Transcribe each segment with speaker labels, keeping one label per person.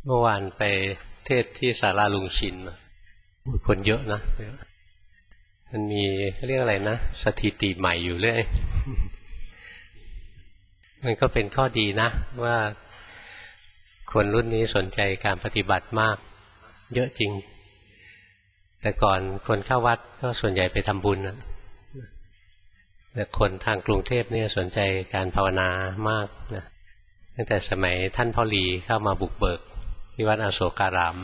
Speaker 1: เมื่อวานไปเทศที่ศาลาลุงชินมาคนเยอะนะมันมีเรียกอะไรนะสถิติใหม่อยู่เรื่อยมันก็เป็นข้อดีนะว่าคนรุ่นนี้สนใจการปฏิบัติมากเยอะจริงแต่ก่อนคนเข้าวัดก็ส่วนใหญ่ไปทำบุญนะแต่คนทางกรุงเทพเนี่ยสนใจการภาวนามากนะตั้งแต่สมัยท่านพ่อหลีเข้ามาบุกเบิกที่วัดอโศการาม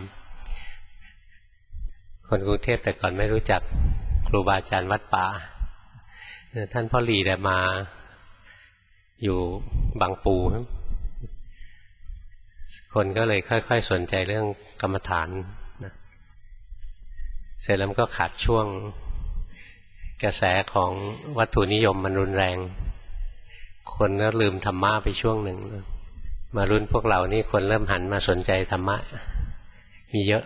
Speaker 1: คนกรุงเทพแต่ก่อนไม่รู้จักครูบาอาจารย์วัดป่าท่านพ่อหลีได้มาอยู่บางปูคนก็เลยค่อยๆสนใจเรื่องกรรมฐานนะเสร็จแล้วมันก็ขาดช่วงกระแสของวัตถุนิยมมันรุนแรงคนก็ลืมธรรมะไปช่วงหนึ่งมารุ่นพวกเรานี่คนเริ่มหันมาสนใจธรรมะมีเยอะ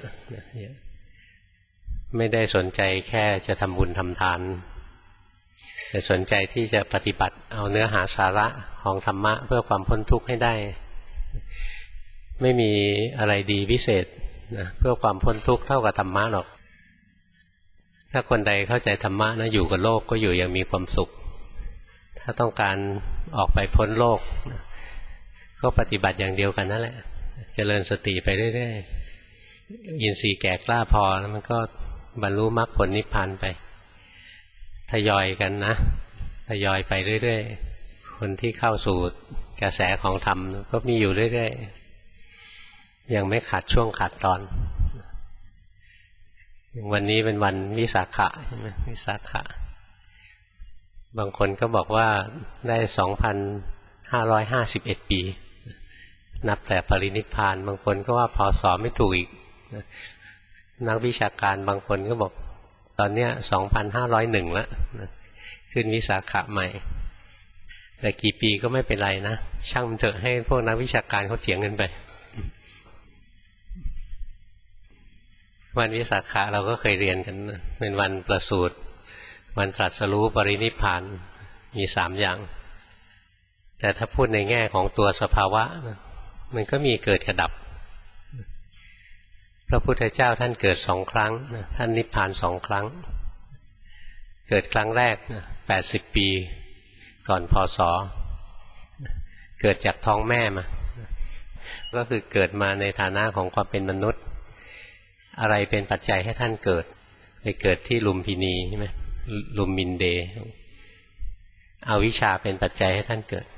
Speaker 1: ไม่ได้สนใจแค่จะทำบุญทำทานแต่สนใจที่จะปฏิบัติเอาเนื้อหาสาระของธรรมะเพื่อความพ้นทุกข์ให้ได้ไม่มีอะไรดีวิเศษนะเพื่อความพ้นทุกข์เท่ากับธรรมะหรอกถ้าคนใดเข้าใจธรรมะนะอยู่กับโลกก็อยู่อย่างมีความสุขถ้าต้องการออกไปพ้นโลกก็ปฏิบัติอย่างเดียวกันนั่นแหละเจริญสติไปเรื่อยๆอินทรีย์แก่กล้าพอแล้วมันก็บรรลุมรรคผลนิพพานไปทยอยกันนะทยอยไปเรื่อยๆคนที่เข้าสู่กระแสของธรรมก็มีอยู่เรื่อยๆยังไม่ขาดช่วงขาดตอนวันนี้เป็นวันวิสาขะใช่ไหมวิสาขะบางคนก็บอกว่าได้2,551 ปีนับแต่ปรินิพพานบางคนก็ว่าพศไม่ถูกอีกนักวิชาการบางคนก็บอกตอนเนี้ย2,501แล้วขึ้นวิสาขะใหม่แต่กี่ปีก็ไม่เป็นไรนะช่างมันเถอะให้พวกนักวิชาการเขาเถียงกันไปวันวิสาขะเราก็เคยเรียนกันเป็นวันประสูติวันตรัสรู้ปรินิพพานมี3อย่างแต่ถ้าพูดในแง่ของตัวสภาวะมันก็มีเกิดกับดับพระพุทธเจ้าท่านเกิด2 ครั้งท่านนิพพาน2 ครั้งเกิดครั้งแรก80 ปีก่อนพศเกิดจากท้องแม่มาก็คือเกิดมาในฐานะของความเป็นมนุษย์อะไรเป็นปัจจัยให้ท่านเกิดไปเกิดที่ลุมพินีใช่ไหมลุมมินเดอวิชชาเป็นปัจจัยให้ท่านเกิด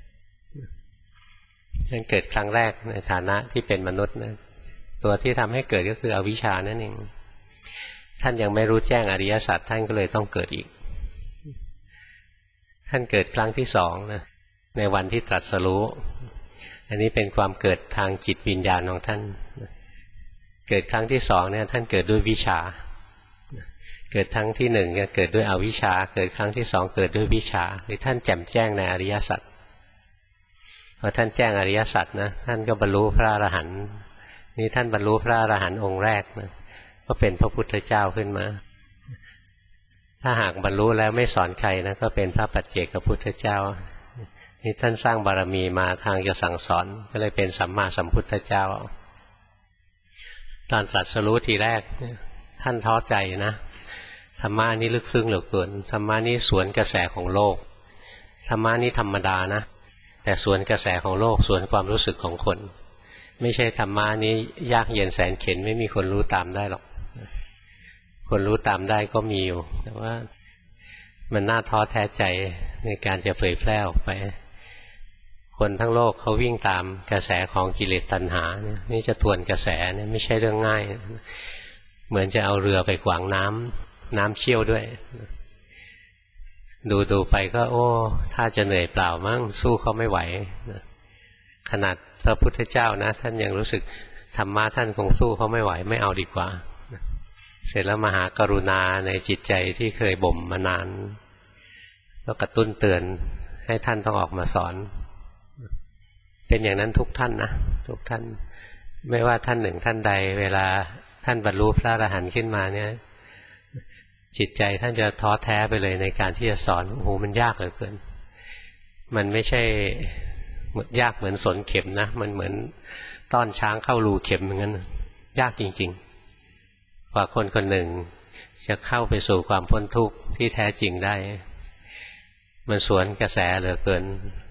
Speaker 1: ท่านเกิดครั้งแรกในฐานะที่เป็นมนุษย์นะตัวที่ทำให้เกิดก็คืออวิชชานั่นเองท่านยังไม่รู้แจ้งอริยสัจท่านก็เลยต้องเกิดอีกท่านเกิดครั้งที่2นะในวันที่ตรัสรู้อันนี้เป็นความเกิดทางจิตวิญญาณของท่านเกิดครั้งที่2เนี่ยท่านเกิดด้วยวิชาเกิดครั้งที่1เนี่ยเกิดด้วยอวิชชาเกิดครั้งที่2เกิดด้วยวิชาคือท่านแจ่มแจ้งในอริยสัจพอท่านแจ้งอริยสัจนะท่านก็บรรลุพระอรหันต์นี่ท่านบรรลุพระอรหันต์องค์แรกนะก็เป็นพระพุทธเจ้าขึ้นมาถ้าหากบรรลุแล้วไม่สอนใครนะก็เป็นพระปัจเจกพุทธเจ้านี่ท่านสร้างบารมีมาทางจะสั่งสอนก็เลยเป็นสัมมาสัมพุทธเจ้าตอนตรัสรู้ทีแรกท่านท้อใจนะธรรมะนี้ลึกซึ้งเหลือเกินธรรมะนี้สวนกระแสของโลกธรรมะนี้ธรรมดานะแต่สวนกระแสของโลกสวนความรู้สึกของคนไม่ใช่ธรรมะนี้ยากเย็นแสนเข็ญไม่มีคนรู้ตามได้หรอกคนรู้ตามได้ก็มีอยู่แต่ว่ามันน่าท้อแท้ใจในการจะเผยแพร่ออกไปคนทั้งโลกเขาวิ่งตามกระแสของกิเลสตัณหาเนี่ยนี่จะทวนกระแสเนี่ยไม่ใช่เรื่องง่ายเหมือนจะเอาเรือไปขวางน้ำเชี่ยวด้วยดูไปก็โอ้ถ้าจะเหนื่อยเปล่ามั้งสู้เขาไม่ไหวขนาดพระพุทธเจ้านะท่านยังรู้สึกธรรมะท่านคงสู้เขาไม่ไหวไม่เอาดีกว่าเสร็จแล้วมหากรุณาในจิตใจที่เคยบ่มมานานแล้วกระตุ้นเตือนให้ท่านต้องออกมาสอนเป็นอย่างนั้นทุกท่านนะทุกท่านไม่ว่าท่านหนึ่งท่านใดเวลาท่านบรรลุพระอรหันต์ขึ้นมาเนี่ยจิตใจท่านจะท้อแท้ไปเลยในการที่จะสอนโอ้โหมันยากเหลือเกินมันไม่ใช่ยากเหมือนสนเข็มนะมันเหมือนต้อนช้างเข้ารูเข็มอย่างนั้นยากจริงๆกว่าคนคนหนึ่งจะเข้าไปสู่ความพ้นทุกข์ที่แท้จริงได้มันสวนกระแสเหลือเกิน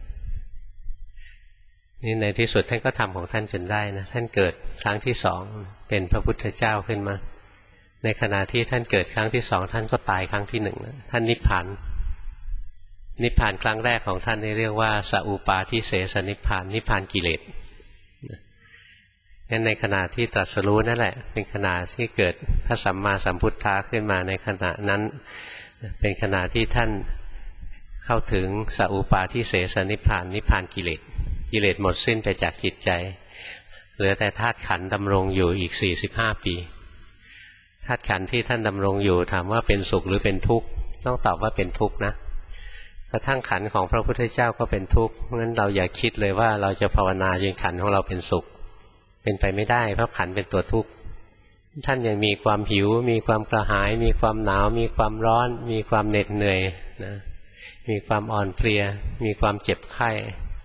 Speaker 1: นี่ในที่สุดท่านก็ทำของท่านจนได้นะท่านเกิดครั้งที่สองเป็นพระพุทธเจ้าขึ้นมาในขณะที่ท่านเกิดครั้งที่สองท่านก็ตายครั้งที่หนึ่งท่านนิพพานครั้งแรกของท่านนี่เรียกว่าสัพปาทิเสสนิพพานนิพพานกิเลสงั้นในขณะที่ตรัสรู้นั่นแหละเป็นขณะที่เกิดพระสัมมาสัมพุทธะขึ้นมาในขณะนั้นเป็นขณะที่ท่านเข้าถึงสัพปาทิเสสนิพพานนิพพานกิเลสหมดสิ้นไปจากจิตใจเหลือแต่ธาตุขันธ์ดำรงอยู่อีก45 ปีธาตุขันธ์ที่ท่านดำรงอยู่ถามว่าเป็นสุขหรือเป็นทุกข์ต้องตอบว่าเป็นทุกข์นะกระทั่งขันธ์ของพระพุทธเจ้าก็เป็นทุกข์งั้นเราอย่าคิดเลยว่าเราจะภาวนาจนขันธ์ของเราเป็นสุขเป็นไปไม่ได้เพราะขันธ์เป็นตัวทุกข์ท่านยังมีความหิวมีความกระหายมีความหนาวมีความร้อนมีความเหน็ดเหนื่อยนะมีความอ่อนเพลียมีความเจ็บไข้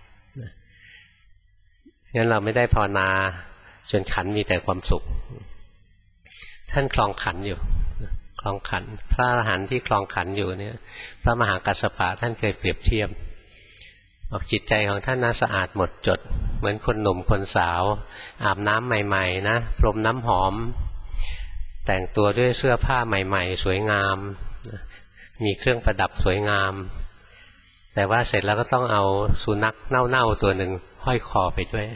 Speaker 1: งั้นเราไม่ได้ภาวนาจนขันธ์มีแต่ความสุขท่านคลองขันธ์อยู่คลองขันธ์พระอรหันต์ที่คลองขันธ์อยู่เนี่ยพระมหากัสสปะท่านเคยเปรียบเทียบบอกจิตใจของท่านน่าสะอาดหมดจดเหมือนคนหนุ่มคนสาวอาบน้ำใหม่ๆนะพรมน้ำหอมแต่งตัวด้วยเสื้อผ้าใหม่ๆสวยงามมีเครื่องประดับสวยงามแต่ว่าเสร็จแล้วก็ต้องเอาสุนัขเน่าๆตัวหนึ่งห้อยคอไปด้วย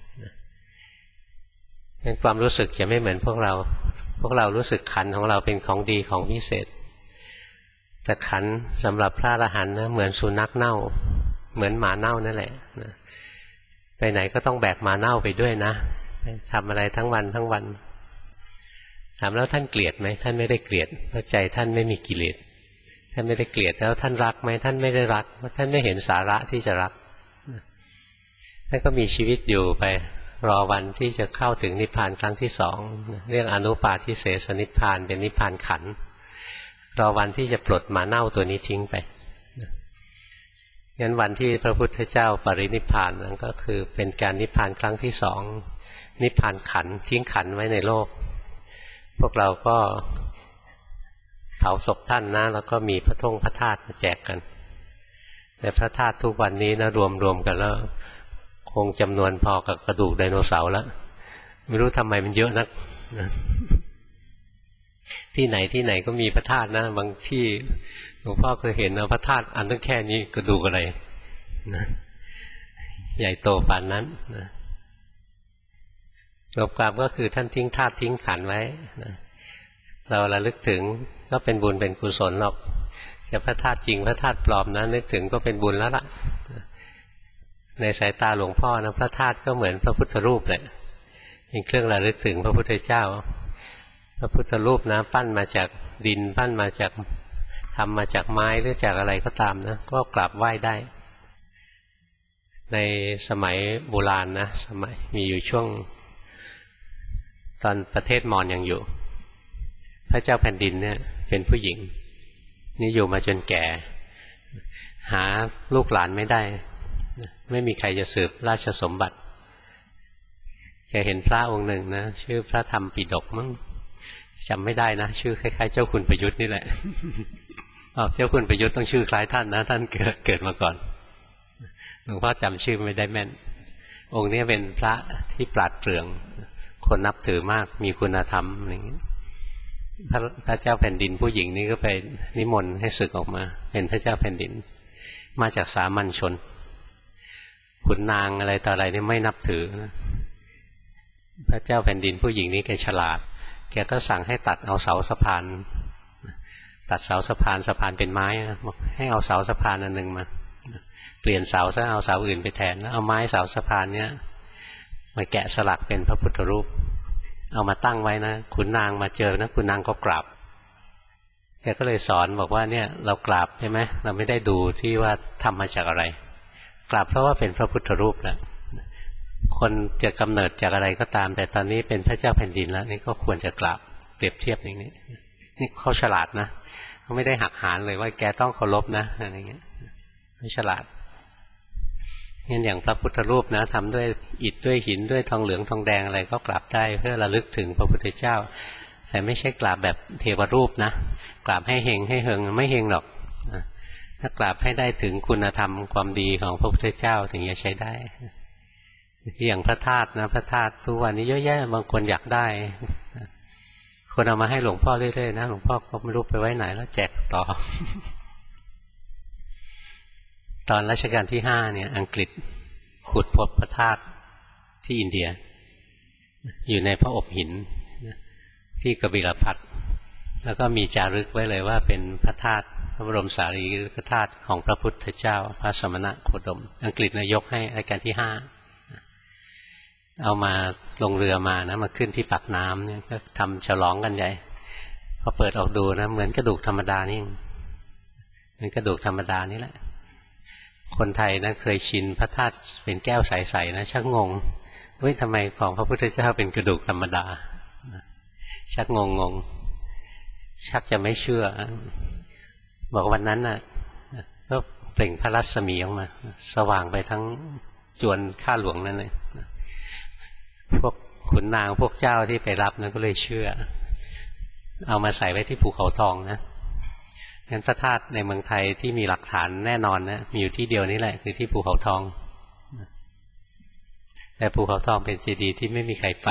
Speaker 1: เป็นความรู้สึกจะไม่เหมือนพวกเรารู้สึกขันของเราเป็นของดีของพิเศษแต่ขันสำหรับพระอรหันต์นะเหมือนสุนัขเน่าเหมือนหมาเน่านั่นแหละไปไหนก็ต้องแบกหมาเน่าไปด้วยนะทำอะไรทั้งวันถามแล้วท่านเกลียดไหมท่านไม่ได้เกลียดเพราะใจท่านไม่มีกิเลสท่านไม่ได้เกลียดแล้วท่านรักไหมท่านไม่ได้รักเพราะท่านไม่เห็นสาระที่จะรักท่านก็มีชีวิตอยู่ไปรอวันที่จะเข้าถึงนิพพานครั้งที่สองเรียกอนุปาทิเสสนิพพานเป็นนิพพานขันธ์รอวันที่จะปลดหมาเน่าตัวนี้ทิ้งไปงั้นวันที่พระพุทธเจ้าปรินิพพานนั้นก็คือเป็นการนิพพานครั้งที่สองนิพพานขันธ์ทิ้งขันธ์ไว้ในโลกพวกเราก็เผาศพท่านนะแล้วก็มีพระธาตุมาแจกกันแต่พระธาตุทุกวันนี้นะรวมกันแล้วคงจำนวนพอกับกระดูกไดโนเสาร์แล้วไม่รู้ทำไมมันเยอะนักที่ไหนก็มีพระธาตุนะบางที่หลวงพ่อเคยเห็นนะพระธาตุอันตั้งแค่นี้กระดูกอะไรนะใหญ่โตปานนั้นนะรวมความก็คือท่านทิ้งธาตุทิ้งขันธ์ไว้นะเราระลึกถึงก็เป็นบุญเป็นกุศลหรอกจะพระธาตุจริงพระธาตุปลอมนะนึกถึงก็เป็นบุญแล้วล่ะในสายตาหลวงพ่อนะพระธาตุก็เหมือนพระพุทธรูปแหละเป็นเครื่องระลึกถึงพระพุทธเจ้าพระพุทธรูปนะปั้นมาจากดินปั้นมาจากทำมาจากไม้หรือจากอะไรก็ตามนะก็กราบไหว้ได้ในสมัยโบราณนะสมัยมีอยู่ช่วงตอนประเทศมอญยังอยู่พระเจ้าแผ่นดินเนี่ยเป็นผู้หญิงนี่อยู่มาจนแก่หาลูกหลานไม่ได้ไม่มีใครจะสืบราชสมบัติแกเห็นพระองค์หนึ่งนะชื่อพระธรรมปิฎกมั้งจำไม่ได้นะชื่อคล้ายๆเจ้าคุณประยุทธ์นี่แหละเจ้าคุณประยุทธ์ต้องชื่อคล้ายท่านนะท่านเกิดมาก่อนหลวงพ่อจำชื่อไม่ได้แม่นองค์นี้เป็นพระที่ปราดเปรื่องคนนับถือมากมีคุณธรรมอะไรอย่างนี้พระเจ้าแผ่นดินผู้หญิงนี่ก็ไปนิมนต์ให้ศึกออกมาเป็นพระเจ้าแผ่นดินมาจากสามัญชนขุนนางอะไรต่ออะไรนี่ไม่นับถือพระเจ้าแผ่นดินผู้หญิงนี่แกฉลาดแกก็สั่งให้ตัดเอาเสาสะพานตัดเสาสะพานเป็นไม้บอกให้เอาเสาสะพานอันหนึ่งมาเปลี่ยนเสาซะเอาเสาอื่นไปแทนแล้วเอาไม้เสาสะพานเนี้ยมาแกะสลักเป็นพระพุทธรูปเอามาตั้งไว้นะขุนนางมาเจอนะขุนนางก็กราบแกก็เลยสอนบอกว่าเนี่ยเรากราบใช่ไหมเราไม่ได้ดูที่ว่าทำมาจากอะไรกราบเพราะว่าเป็นพระพุทธรูปแล้วคนจะกำเนิดจากอะไรก็ตามแต่ตอนนี้เป็นพระเจ้าแผ่นดินแล้วนี่ก็ควรจะกราบเปรียบเทียบอย่างนี้นี่เขาฉลาดนะเขาไม่ได้หักหานเลยว่าแกต้องเคารพนะอะไรเงี้ยไม่ฉลาดงั้นอย่างพระพุทธรูปนะทำด้วยอิฐด้วยหินด้วยทองเหลืองทองแดงอะไรก็กราบได้เพื่อระลึกถึงพระพุทธเจ้าแต่ไม่ใช่กราบแบบเทวรูปนะกราบให้เฮงให้เฮงไม่เฮงหรอกถ้ากราบให้ได้ถึงคุณธรรมความดีของพระพุทธเจ้าถึงจะใช้ได้อย่างพระธาตุนะพระธาตุทุกวันนี้เยอะแยะบางคนอยากได้คนเอามาให้หลวงพ่อเรื่อยๆนะหลวงพ่อก็ไม่รู้ไปไว้ไหนแล้วแจกต่อ ตอนรัชกาลที่5เนี่ยอังกฤษขุดพบพระธาตุที่อินเดียอยู่ในพระอบหินที่กบิลพัสดุแล้วก็มีจารึกไว้เลยว่าเป็นพระธาตุพระบรมสารีริกธาตุของพระพุทธเจ้าพระสมณโคดมอังกฤษนายกให้รัชกาลที่5เอามาลงเรือมานะมาขึ้นที่ปากน้ำเนี่ยก็ทำฉลองกันใหญ่พอเปิดออกดูนะเหมือนกระดูกธรรมดานี่เหมือนกระดูกธรรมดานี่แหละคนไทยนะเคยชินพระธาตุเป็นแก้วใสๆนะชักงงเฮ้ยทำไมของพระพุทธเจ้าเป็นกระดูกธรรมดาชักงงชักจะไม่เชื่อบอกวันนั้นน่ะก็เปล่งพระรัศมีออกมาสว่างไปทั้งจวนข้าหลวงนั่นเลยพวกขุนนางพวกเจ้าที่ไปรับนั้นก็เลยเชื่อเอามาใส่ไว้ที่ภูเขาทองนะงั้นพระธาตุในเมืองไทยที่มีหลักฐานแน่นอนนะมีอยู่ที่เดียวนี่แหละคือที่ภูเขาทองแต่ภูเขาทองเป็นเจดีย์ที่ไม่มีใครไป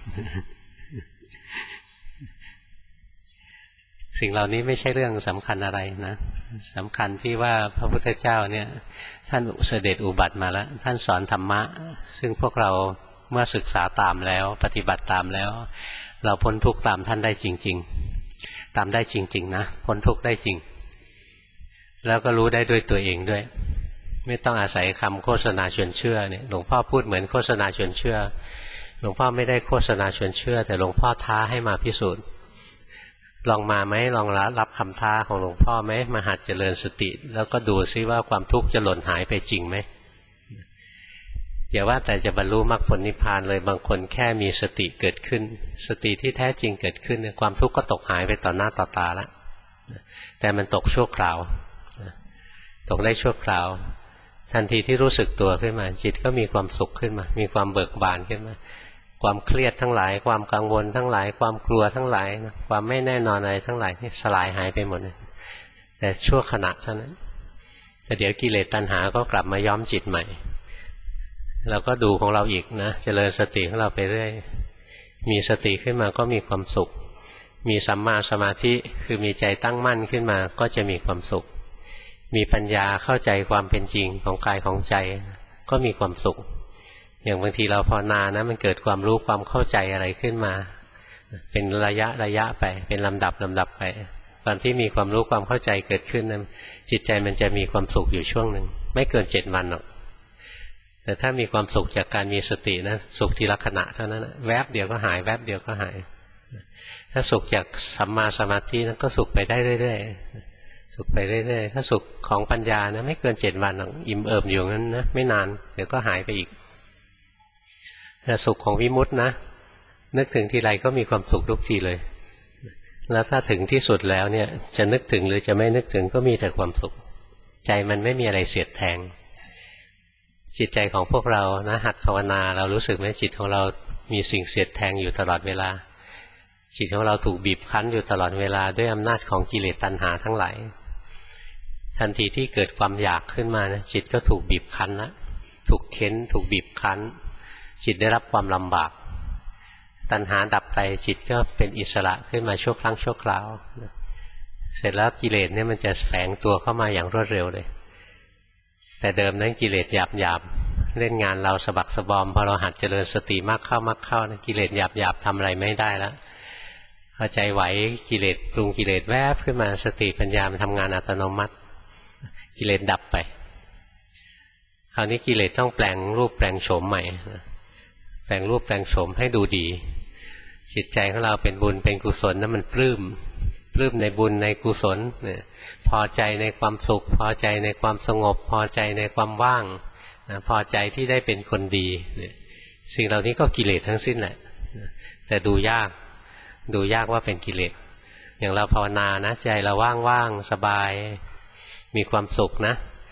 Speaker 1: สิ่งเหล่านี้ไม่ใช่เรื่องสำคัญอะไรนะสำคัญที่ว่าพระพุทธเจ้าเนี่ยท่านเสด็จอุบัติมาแล้วท่านสอนธรรมะซึ่งพวกเราเมื่อศึกษาตามแล้วปฏิบัติตามแล้วเราพ้นทุกข์ตามท่านได้จริงๆตามได้จริงๆนะพ้นทุกข์ได้จริงแล้วก็รู้ได้ด้วยตัวเองด้วยไม่ต้องอาศัยคำโฆษณาชวนเชื่อเนี่ยหลวงพ่อพูดเหมือนโฆษณาชวนเชื่อหลวงพ่อไม่ได้โฆษณาชวนเชื่อแต่หลวงพ่อท้าให้มาพิสูจน์ลองมาไหมลองรับคำท้าของหลวงพ่อไหมมาหัดเจริญสติแล้วก็ดูซิว่าความทุกข์จะหล่นหายไปจริงไหมอย่าว่าแต่จะบรรลุมรรคผลนิพพานเลยบางคนแค่มีสติเกิดขึ้นสติที่แท้จริงเกิดขึ้นความทุกข์ก็ตกหายไปต่อหน้าต่อตาแล้วแต่มันตกชั่วคราวตกได้ชั่วคราวทันทีที่รู้สึกตัวขึ้นมาจิตก็มีความสุขขึ้นมามีความเบิกบานขึ้นมาความเครียดทั้งหลายความกังวลทั้งหลายความกลัวทั้งหลายความไม่แน่นอนอะไรทั้งหลายนี่สลายหายไปหมดเลยแต่ชั่วขณะเท่านั้นแต่เดี๋ยวกิเลสตัณหาก็กลับมาย้อมจิตใหม่เราก็ดูของเราอีกนะเจริญสติของเราไปเรื่อยมีสติขึ้นมาก็มีความสุขมีสัมมาสมาธิคือมีใจตั้งมั่นขึ้นมาก็จะมีความสุขมีปัญญาเข้าใจความเป็นจริงของกายของใจก็มีความสุขอย่างบางทีเราภาวนานะมันเกิดความรู้ความเข้าใจอะไรขึ้นมาเป็นระยะไปเป็นลำดับไปตอนที่มีความรู้ความเข้าใจเกิดขึ้นนะจิตใจมันจะมีความสุขอยู่ช่วงหนึ่งไม่เกิน7 วันหรอกแต่ถ้ามีความสุขจากการมีสตินะสุขทีละขณะเท่านั้นแวบเดียวก็หายแวบเดียวก็หายถ้าสุขจากสัมมาสมาธินั้นก็สุขไปได้เรื่อยๆสุขไปเรื่อยๆถ้าสุขของปัญญานะไม่เกิน7 วันหรอกอิ่มเอิบอยู่งั้นนะไม่นานเดี๋ยวก็หายไปอีกแต่สุขของวิมุตตินะนึกถึงทีไรก็มีความสุขทุกทีเลยแล้วถ้าถึงที่สุดแล้วเนี่ยจะนึกถึงหรือจะไม่นึกถึงก็มีแต่ความสุขใจมันไม่มีอะไรเสียดแทงจิตใจของพวกเรานะหัดภาวนาเรารู้สึกไหมจิตของเรามีสิ่งเสียดแทงอยู่ตลอดเวลาจิตของเราถูกบีบคั้นอยู่ตลอดเวลาด้วยอำนาจของกิเลสตัณหาทั้งหลายทันทีที่เกิดความอยากขึ้นมานะจิตก็ถูกบีบคั้นละถูกเค้นถูกบีบคั้นจิตได้รับความลำบากตัณหาดับไปจิตก็เป็นอิสระขึ้นมาชั่วครั้งชั่วคราวเสร็จแล้วกิเลสเนี่ยมันจะแฝงตัวเข้ามาอย่างรวดเร็วเลยแต่เดิมนั้นกิเลสหยาบเล่นงานเราสะบักสะบอมพอเราหัดเจริญสติมากเข้นะกิเลสหยาบทำอะไรไม่ได้แล้วพอใจไหวกิเลสปรุงกิเลสแวบขึ้นมาสติปัญญามันทำงานอัตโนมัติกิเลสดับไปคราวนี้กิเลสต้องแปลงรูปแปลงโฉมใหม่แปลงรูปแปลงโฉมให้ดูดีจิตใจของเราเป็นบุญเป็นกุศลนั้นมันปลื้มในบุญในกุศลเนี่ยพอใจในความสุขพอใจในความสงบพอใจในความว่างพอใจที่ได้เป็นคนดีเนี่ยสิ่งเหล่านี้ก็กิเลสทั้งสิ้นแหละแต่ดูยากว่าเป็นกิเลสอย่างเราภาวนานะใจเราว่างๆสบายมีความสุขนะ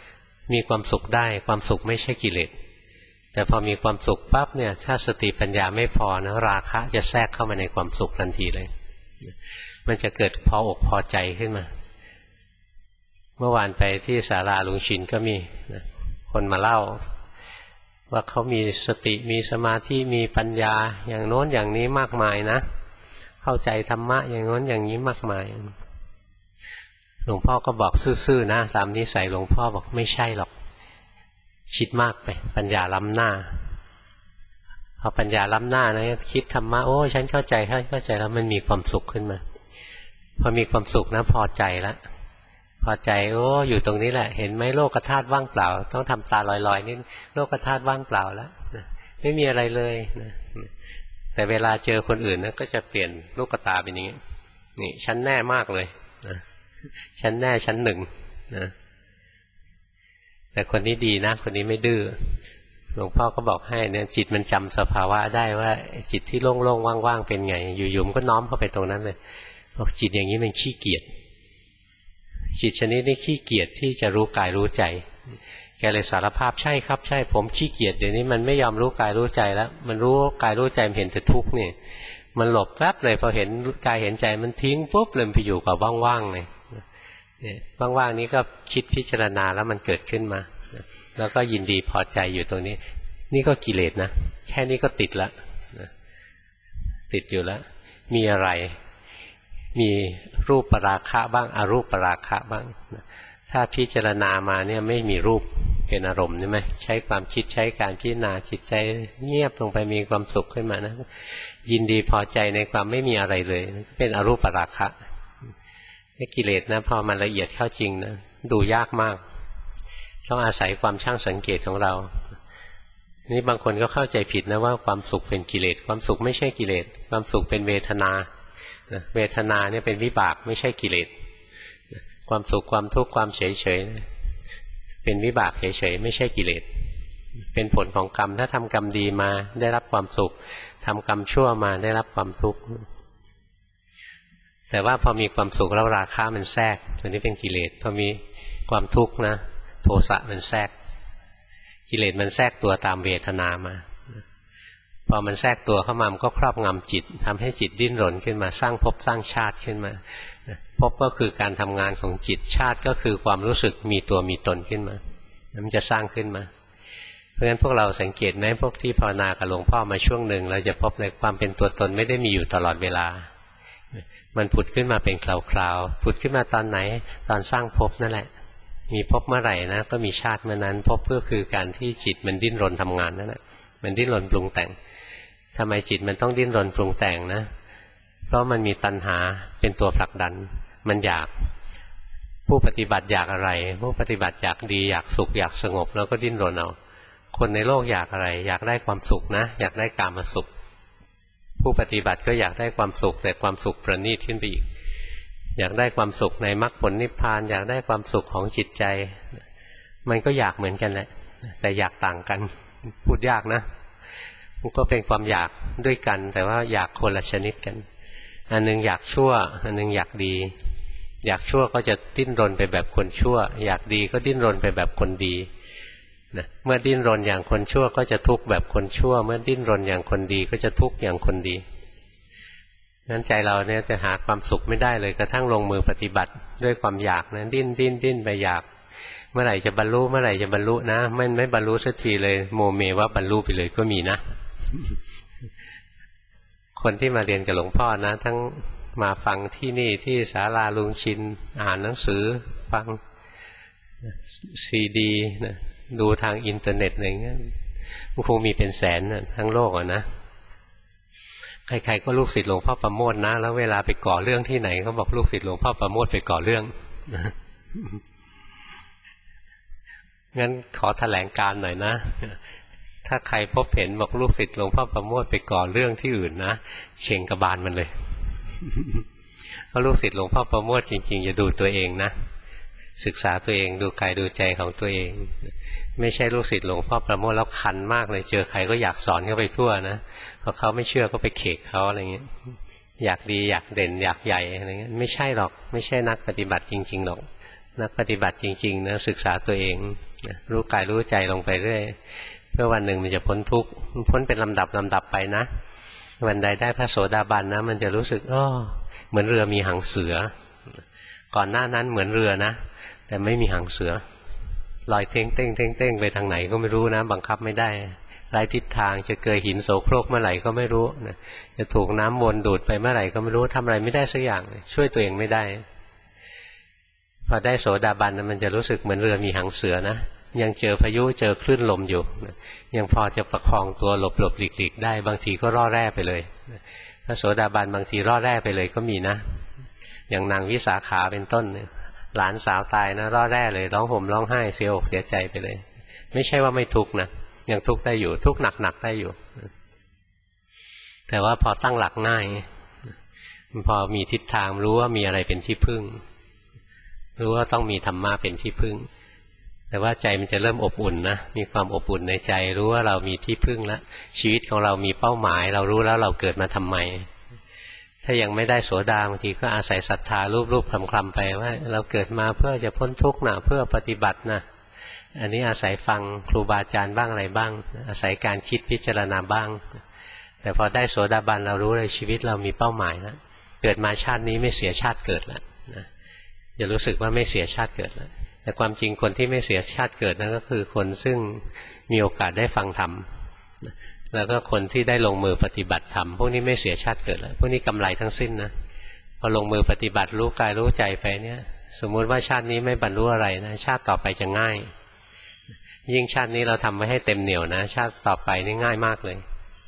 Speaker 1: มีความสุขได้ความสุขไม่ใช่กิเลสแต่พอมีความสุขปั๊บเนี่ยถ้าสติปัญญาไม่พอนะราคะจะแทรกเข้ามาในความสุขทันทีเลยมันจะเกิดพออกพอใจขึ้นมาเมื่อวานไปที่ศาลาลุงชินก็มีคนมาเล่าว่าเขามีสติมีสมาธิมีปัญญาอย่างโน้นอย่างนี้มากมายนะเข้าใจธรรมะอย่างโน้นอย่างนี้มากมายหลวงพ่อก็บอกซื่อๆนะตามนิสัยหลวงพ่อบอกไม่ใช่หรอกคิดมากไปปัญญาล้ำหน้าพอปัญญาล้ำหน้านะคิดธรรมะโอ้ฉันเข้าใจแล้วมันมีความสุขขึ้นมาพอมีความสุขนะพอใจแล้วพอใจโอ้อยู่ตรงนี้แหละเห็นไหมโลกธาตุว่างเปล่าต้องทำตาลอยๆนี่โลกธาตุว่างเปล่าแล้วไม่มีอะไรเลยนะแต่เวลาเจอคนอื่นนะก็จะเปลี่ยนลูกตาเป็นอย่างนี้นี่ฉันแน่มากเลยนะฉันแน่ฉันหนึ่งนะแต่คนนี้ดีนะคนนี้ไม่ดื้อหลวงพ่อก็บอกให้เนี่ยจิตมันจำสภาวะได้ว่าจิตที่โล่งๆว่างๆเป็นไงอยู่ๆก็น้อมเข้าไปตรงนั้นเลยบอกจิตอย่างนี้มันขี้เกียจจิตชนิดนี้ขี้เกียจที่จะรู้กายรู้ใจแกเลยสารภาพใช่ครับใช่ผมขี้เกียจเดี๋ยวนี้มันไม่ยอมรู้กายรู้ใจแล้วมันรู้กายรู้ใจมันเห็นแต่ทุกข์นี่มันหลบแป๊บเลยพอเห็นกายเห็นใจมันทิ้งปุ๊บเลยไปอยู่กับว่างๆเลยว่างๆนี้ก็คิดพิจารณาแล้วมันเกิดขึ้นมาแล้วก็ยินดีพอใจอยู่ตรงนี้นี่ก็กิเลสนะแค่นี้ก็ติดละติดอยู่แล้วมีอะไรมีรูปปราคะบ้างอรูปปราคะบ้างถ้าพิจารณามาเนี่ยไม่มีรูปเป็นอารมณ์ใช่ไหมใช้ความคิดใช้การพิจารณาจิตใจเงียบลงไปมีความสุขขึ้นมานะยินดีพอใจในความไม่มีอะไรเลยเป็นอรูปปราคะกิเลสนะพอมันละเอียดเข้าจริงนะดูยากมากต้องอาศัยความช่างสังเกตของเรานี่บางคนก็เข้าใจผิดนะว่าความสุขเป็นกิเลสความสุขไม่ใช่กิเลสความสุขเป็นเวทนาเวทนาเนี่ยเป็นวิบากไม่ใช่กิเลสความสุขความทุกข์ความเฉยเฉยเป็นวิบากเฉยเฉยไม่ใช่กิเลสเป็นผลของกรรมถ้าทำกรรมดีมาได้รับความสุขทำกรรมชั่วมาได้รับความทุกข์แต่ว่าพอมีความสุขแล้วราคะมันแทรกตัวนี้เป็นกิเลสพอมีความทุกข์นะโทสะมันแทรกกิเลสมันแทรกตัวตามเวทนามาพอมันแทรกตัวเข้ามามันก็ครอบงำจิตทำให้จิตดิ้นรนขึ้นมาสร้างภพสร้างชาติขึ้นมาภพก็คือการทำงานของจิตชาติก็คือความรู้สึกมีตัวมีตนขึ้นมามันจะสร้างขึ้นมาเพราะฉะนั้นพวกเราสังเกตไหมพวกที่ภาวนากับหลวงพ่อมาช่วงหนึ่งเราจะพบในความเป็นตัวตนไม่ได้มีอยู่ตลอดเวลามันผุดขึ้นมาเป็นคราวๆผุดขึ้นมาตอนไหนตอนสร้างภพนั่นแหละมีภพเมื่อไหร่นะก็มีชาติเมื่อนั้นภพก็คือการที่จิตมันดิ้นรนทำงานนั่นแหละมันดิ้นรนปรุงแต่งทำไมจิตมันต้องดิ้นรนปรุงแต่งนะเพราะมันมีตัณหาเป็นตัวผลักดันมันอยากผู้ปฏิบัติอยากอะไรผู้ปฏิบัติอยากดีอยากสุขอยากสงบแล้วก็ดิ้นรนเอาคนในโลกอยากอะไรอยากได้ความสุขนะอยากได้กามสุขผู้ปฏิบัติก็อยากได้ความสุขแต่ความสุขประณีตขึ้นไปอีกอยากได้ความสุขในมรรคผลนิพพานอยากได้ความสุขของจิตใจมันก็อยากเหมือนกันแหละแต่อยากต่างกันพูดยากนะมันก็เป็นความอยากด้วยกันแต่ว่าอยากคนละชนิดกันอันนึงอยากชั่วอันนึงอยากดีอยากชั่วก็จะดิ้นรนไปแบบคนชั่วอยากดีก็ดิ้นรนไปแบบคนดีนะเมื่อดิ้นรนอย่างคนชั่วก็จะทุกข์แบบคนชั่วเมื่อดิ้นรนอย่างคนดีก็จะทุกข์อย่างคนดีนั้นใจเราเนี่ยจะหาความสุขไม่ได้เลยกระทั่งลงมือปฏิบัติด้วยความอยากนะดิ้นไปอยากเมื่อไหร่จะบรรลุเมื่อไหร่จะบรรลุนะไม่บรรลุสักทีเลยโมเมว่าบรรลุไปเลยก็มีนะคนที่มาเรียนกับหลวงพ่อนะทั้งมาฟังที่นี่ที่ศาลาลุงชินอ่านหนังสือฟังซีดีนะดูทางอินเทอร์เน็ตอะไรเงี้ยมันคงมีเป็นแสนนะทั้งโลกนะใครๆก็ลูกศิษย์หลวงพ่อประโมทนะแล้วเวลาไปก่อเรื่องที่ไหนเขาบอกลูกศิษย์หลวงพ่อประโมทไปก่อเรื่องงั้นขอแถลงการหน่อยนะถ้าใครพบเห็นบอกลูกศิษย์หลวงพ่อประโมทไปก่อเรื่องที่อื่นนะเชงกระบาลมันเลยเพราะลูกศิษย์หลวงพ่อประโมทจริงๆอย่าดูตัวเองนะศึกษาตัวเองดูกายดูใจของตัวเองไม่ใช่ลูกศิษย์หลวงพ่อประโมทแล้วคันมากเลยเจอใครก็อยากสอนเข้าไปทั่วนะพอเขาไม่เชื่อก็ไปเขกเขาอะไรเงี้ยอยากดีอยากเด่นอยากใหญ่อะไรเงี้ยไม่ใช่หรอกไม่ใช่นักปฏิบัติจริงๆหรอกนักปฏิบัติจริงๆนะศึกษาตัวเองรู้กายรู้ใจลงไปเรื่อยเพื่อวันหนึ่งมันจะพ้นทุกข์พ้นเป็นลำดับไปนะวันใดได้พระโสดาบันนะมันจะรู้สึกเหมือนเรือมีหางเสือก่อนหน้านั้นเหมือนเรือนะแต่ไม่มีหางเสือลอยเท่งเต้งเท่งเต้งไปทางไหนก็ไม่รู้นะบังคับไม่ได้ไร้ทิศทางจะเกยหินโสโครกเมื่อไหร่ก็ไม่รู้จะถูกน้ำวนดูดไปเมื่อไหร่ก็ไม่รู้ทำอะไรไม่ได้สักอย่างช่วยตัวเองไม่ได้พอได้โสดาบันมันจะรู้สึกเหมือนเรือมีหางเสือนะยังเจอพายุเจอคลื่นลมอยู่ยังพอจะประคองตัวหลบหลีกได้บางทีก็ร่อแร่ไปเลยพระโสดาบันบางทีร่อแร่ไปเลยก็มีนะอย่างนางวิสาขาเป็นต้นหลานสาวตายนะร่อแร่เลยร้องห่มร้องไห้เสียอกเสียใจไปเลยไม่ใช่ว่าไม่ทุกข์นะยังทุกข์ได้อยู่ทุกข์หนักได้อยู่แต่ว่าพอตั้งหลักง่ายพอมีทิศทางรู้ว่ามีอะไรเป็นที่พึ่งรู้ว่าต้องมีธรรมะเป็นที่พึ่งแต่ว่าใจมันจะเริ่มอบอุ่นนะมีความอบอุ่นในใจรู้ว่าเรามีที่พึ่งแล้วชีวิตของเรามีเป้าหมายเรารู้แล้วเราเกิดมาทำไมถ้ายังไม่ได้โสดาบางทีก็อาศัยศรัทธารูปๆคลำๆไปว่าเราเกิดมาเพื่อจะพ้นทุกข์นะเพื่อปฏิบัตินะอันนี้อาศัยฟังครูบาอาจารย์บ้างอะไรบ้างอาศัยการคิดพิจารณาบ้างแต่พอได้โสดาบันเรารู้เลยชีวิตเรามีเป้าหมายแล้วเกิดมาชาตินี้ไม่เสียชาติเกิดแล้วนะจะรู้สึกว่าไม่เสียชาติเกิดแล้วแต่ความจริงคนที่ไม่เสียชาติเกิดนั่นก็คือคนซึ่งมีโอกาสได้ฟังธรรมแล้วก็คนที่ได้ลงมือปฏิบัติธรรมพวกนี้ไม่เสียชาติเกิดแล้วพวกนี้กำไรทั้งสิ้นนะพอลงมือปฏิบัติรู้กายรู้ใจไปเนี่ยสมมุติว่าชาตินี้ไม่บรรลุอะไรนะชาติต่อไปจะง่ายยิ่งชาตินี้เราทำไว้ให้เต็มเหนี่ยวนะชาติต่อไปนี่ง่ายมากเลย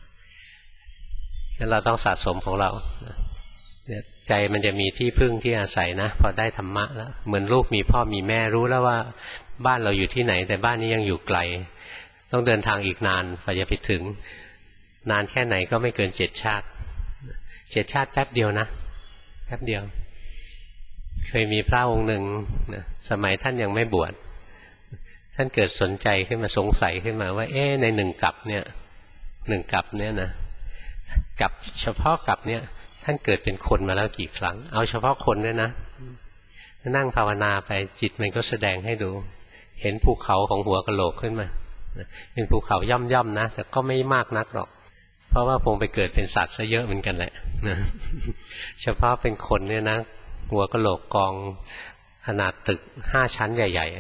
Speaker 1: งั้นเราต้องสะสมของเราใจมันจะมีที่พึ่งที่อาศัยนะพอได้ธรรมะแล้วเหมือนลูกมีพ่อมีแม่รู้แล้วว่าบ้านเราอยู่ที่ไหนแต่บ้านนี้ยังอยู่ไกลต้องเดินทางอีกนานกว่าจะไปถึงนานแค่ไหนก็ไม่เกิน7 ชาติ7 ชาติแป๊บเดียวนะแป๊บเดียวเคยมีพระองค์หนึ่งสมัยท่านยังไม่บวชท่านเกิดสนใจขึ้นมาสงสัยขึ้นมาว่าใน1 กัปเนี่ย1 กัปเนี่ยนะกับเฉพาะกัปเนี่ยท่านเกิดเป็นคนมาแล้วกี่ครั้งเอาเฉพาะคนด้วยนะนั่งภาวนาไปจิตมันก็แสดงให้ดูเห็นภูเขาของหัวกะโหลกขึ้นมาเป็นภูเขาย่อมๆนะแต่ก็ไม่มากนักหรอกเพราะว่าคงไปเกิดเป็นสัตว์ซะเยอะเหมือนกันแหละเฉพาะเป็นคนเนี่ยนะหัวกะโหลกกองขนาดตึก5 ชั้นใหญ่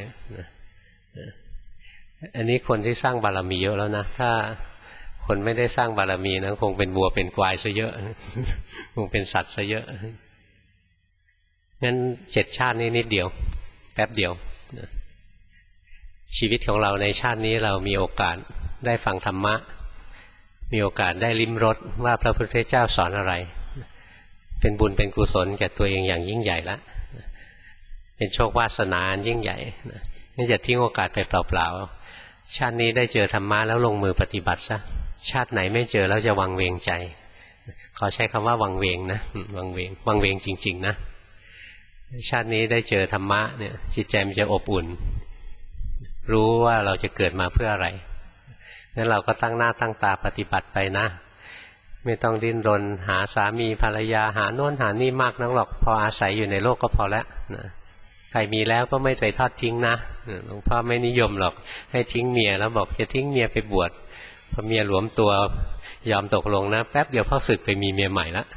Speaker 1: ๆอันนี้คนที่สร้างบารมีเยอะแล้วนะถ้าคนไม่ได้สร้างบารมีนะคงเป็นวัวเป็นควายซะเยอะคงเป็นสัตว์ซะเยอะงั้น7 ชาตินี้นิดเดียวแป๊บเดียวชีวิตของเราในชาตินี้เรามีโอกาสได้ฟังธรรมะมีโอกาสได้ลิ้มรสว่าพระพุทธเจ้าสอนอะไรเป็นบุญเป็นกุศลแก่ตัวเองอย่างยิ่งใหญ่ละเป็นโชควาสนายิ่งใหญ่ไม่จะทิ้งโอกาสไปเปล่าๆชาตินี้ได้เจอธรรมะแล้วลงมือปฏิบัติซะชาติไหนไม่เจอแล้วจะวังเวงใจขอใช้คำว่าวังเวงนะวังเวงจริงๆนะชาตินี้ได้เจอธรรมะเนี่ยจิตใจมันจะอบอุ่นรู้ว่าเราจะเกิดมาเพื่ออะไรงั้นเราก็ตั้งหน้าตั้งตาปฏิบัติไปนะไม่ต้องดิ้นรนหาสามีภรรยาหาโน่นหานี่มากนักหรอกพออาศัยอยู่ในโลกก็พอแล้วนะใครมีแล้วก็ไม่ใจทอดทิ้งนะหลวงพ่อไม่นิยมหรอกให้ทิ้งเมียแล้วบอกจะทิ้งเมียไปบวชพอเมียหลวมตัวยอมตกลงนะแป๊บเดียวพ่อศึกไปมีเมียใหม่ละ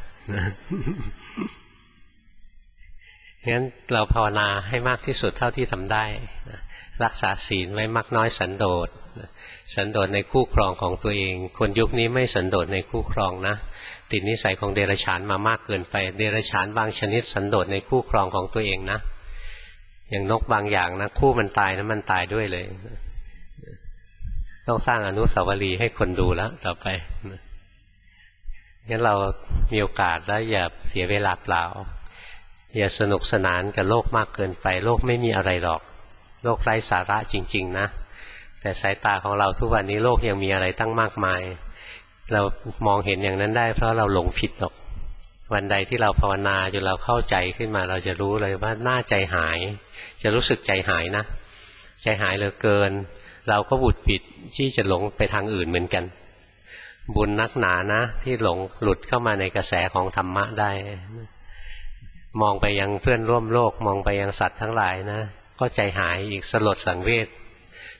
Speaker 1: งั้นเราภาวนาให้มากที่สุดเท่าที่ทำได้รักษาศีลไว้มากน้อยสันโดษสันโดษในคู่ครองของตัวเองคนยุคนี้ไม่สันโดษในคู่ครองนะติดนิสัยของเดรัจฉานมามากเกินไปเดรัจฉานบางชนิดสันโดษในคู่ครองของตัวเองนะอย่างนกบางอย่างนะคู่มันตายนะมันตายด้วยเลยต้องสร้างอนุสาวรีย์ให้คนดูแล้วต่อไปงั้นเรามีโอกาสแล้วอย่าเสียเวลาเปล่าอย่าสนุกสนานกับโลกมากเกินไปโลกไม่มีอะไรหรอกโลกไร้สาระจริงๆนะแต่สายตาของเราทุกวันนี้โลกยังมีอะไรตั้งมากมายเรามองเห็นอย่างนั้นได้เพราะเราหลงผิดหรอกวันใดที่เราภาวนาจนเราเข้าใจขึ้นมาเราจะรู้เลยว่าหน้าใจหายจะรู้สึกใจหายนะใจหายเหลือเกินเราก็บุดผิดที่จะหลงไปทางอื่นเหมือนกันบุญนักหนานะที่หลงหลุดเข้ามาในกระแสของธรรมะได้มองไปยังเพื่อนร่วมโลกมองไปยังสัตว์ทั้งหลายนะก็ใจหายอีกสลดสังเวช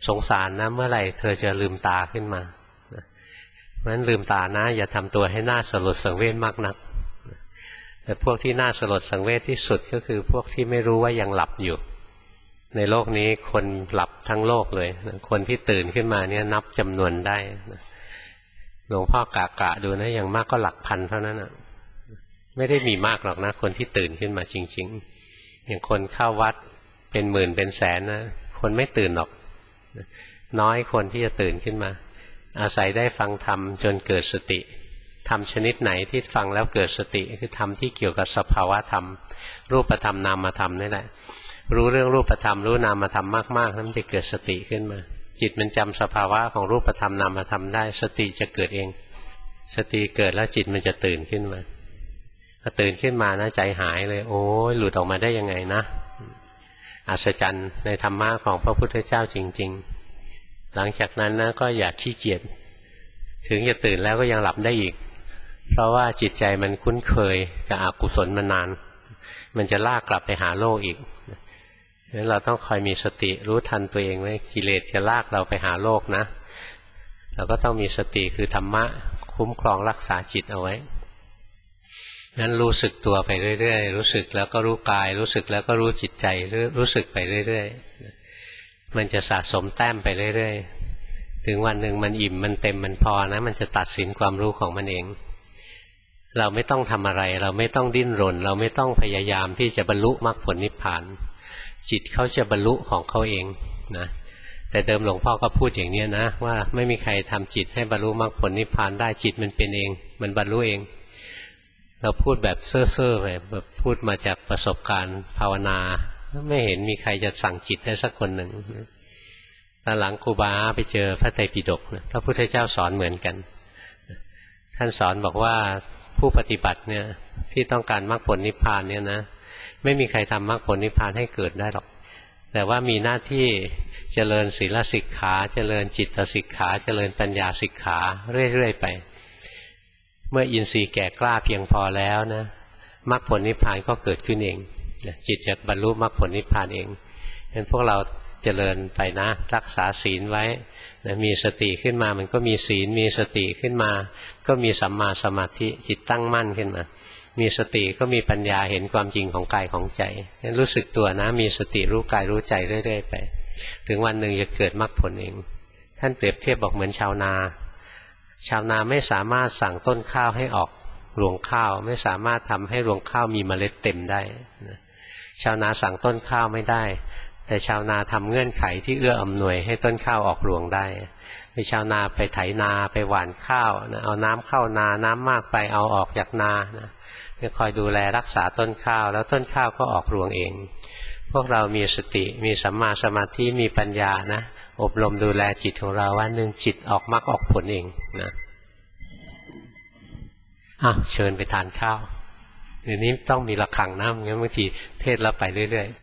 Speaker 1: สงสารนะเมื่อไหร่เธอจะลืมตาขึ้นมาเพราะฉะนั้นลืมตานะอย่าทำตัวให้น่าสลดสังเวชมากนักแต่พวกที่น่าสลดสังเวชที่สุดก็คือพวกที่ไม่รู้ว่ายังหลับอยู่ในโลกนี้คนหลับทั้งโลกเลยคนที่ตื่นขึ้นมาเนี่ยนับจำนวนได้หลวงพ่อกะดูนะอย่างมากก็หลักพันเท่านั้นไม่ได้มีมากหรอกนะคนที่ตื่นขึ้นมาจริงๆอย่างคนเข้าวัดเป็นหมื่นเป็นแสนนะคนไม่ตื่นหรอกน้อยคนที่จะตื่นขึ้นมาอาศัยได้ฟังธรรมจนเกิดสติธรรมชนิดไหนที่ฟังแล้วเกิดสติคือธรรมที่เกี่ยวกับสภาวะธรรมรูปธรรมนามธรรมนี่แหละรู้เรื่องรูปธรรมรู้นามธรรมมากๆแล้วมันจะเกิดสติขึ้นมาจิตมันจำสภาวะของรูปธรรมนามธรรมได้สติจะเกิดเองสติเกิดแล้วจิตมันจะตื่นขึ้นมาพอตื่นขึ้นมานะใจหายเลยโอ้ยหลุดออกมาได้ยังไงนะอัศจรรย์ในธรรมะของพระพุทธเจ้าจริงๆหลังจากนั้นนะก็อย่าขี้เกียจถึงจะตื่นแล้วก็ยังหลับได้อีกเพราะว่าจิตใจมันคุ้นเคยกับอกุศลมานานมันจะลากกลับไปหาโลกอีกฉะนั้นเราต้องคอยมีสติรู้ทันตัวเองไว้กิเลสจะลากเราไปหาโลกนะเราก็ต้องมีสติคือธรรมะคุ้มครองรักษาจิตเอาไว้นั้นรู้สึกตัวไปเรื่อยๆรู้สึกแล้วก็รู้กายรู้สึกแล้วก็รู้จิตใจรู้สึกไปเรื่อยๆมันจะสะสมแต้มไปเรื่อยๆถึงวันหนึ่งมันอิ่มมันเต็มมันพอนะมันจะตัดสินความรู้ของมันเองเราไม่ต้องทำอะไรเราไม่ต้องดิ้นรนเราไม่ต้องพยายามที่จะบรรลุมรรคผลนิพพานจิตเขาจะบรรลุของเขาเองนะแต่เดิมหลวงพ่อก็พูดอย่างนี้นะว่าไม่มีใครทำจิตให้บรรลุมรรคผลนิพพานได้จิตมันเป็นเองมันบรรลุเองเราพูดแบบเซ่อๆไปแบบพูดมาจากประสบการณ์ภาวนาไม่เห็นมีใครจะสั่งจิตได้สักคนหนึ่งตอนหลังครูบาไปเจอพระไตรปิฎกพระพุทธเจ้าสอนเหมือนกันท่านสอนบอกว่าผู้ปฏิบัติเนี่ยที่ต้องการมรรคผลนิพพานเนี่ยนะไม่มีใครทำมรรคผลนิพพานให้เกิดได้หรอกแต่ว่ามีหน้าที่เจริญศีลสิกขาเจริญจิตสิกขาเจริญปัญญาสิกขาเรื่อยๆไปเมื่ออินทรีย์แก่กล้าเพียงพอแล้วนะมรรคผลนิพพานก็เกิดขึ้นเองจิตจะบรรลุมรรคผลนิพพานเองฉะนั้นพวกเราเจริญไปนะรักษาศีลไว้มีสติขึ้นมามันก็มีศีลมีสติขึ้นมาก็มีสัมมาสมาธิจิตตั้งมั่นขึ้นมามีสติก็มีปัญญาเห็นความจริงของกายของใจรู้สึกตัวนะมีสติรู้กายรู้ใจเรื่อยๆไปถึงวันหนึ่งจะเกิดมรรคผลเองท่านเปรียบเทียบบอกเหมือนชาวนาไม่สามารถสั่งต้นข้าวให้ออกรวงข้าวไม่สามารถทำให้รวงข้าวมีเมล็ดเต็มได้ชาวนาสั่งต้นข้าวไม่ได้แต่ชาวนาทำเงื่อนไขที่เอื้ออำนวยให้ต้นข้าวออกรวงได้มีชาวนาไปไถนาไปหว่านข้าวเอาน้ำเข้านาน้ำมากไปเอาออกจากนาคอยดูแลรักษาต้นข้าวแล้วต้นข้าวก็ออกรวงเองพวกเรามีสติมีสัมมาสมาธิมีปัญญานะอบรมดูแลจิตของเราวันหนึ่งจิตออกมรรคออกผลเองนะเชิญไปทานข้าวเดี๋ยวนี้ต้องมีระฆังนะงั้นบางทีเทศแล้วไปเรื่อยๆ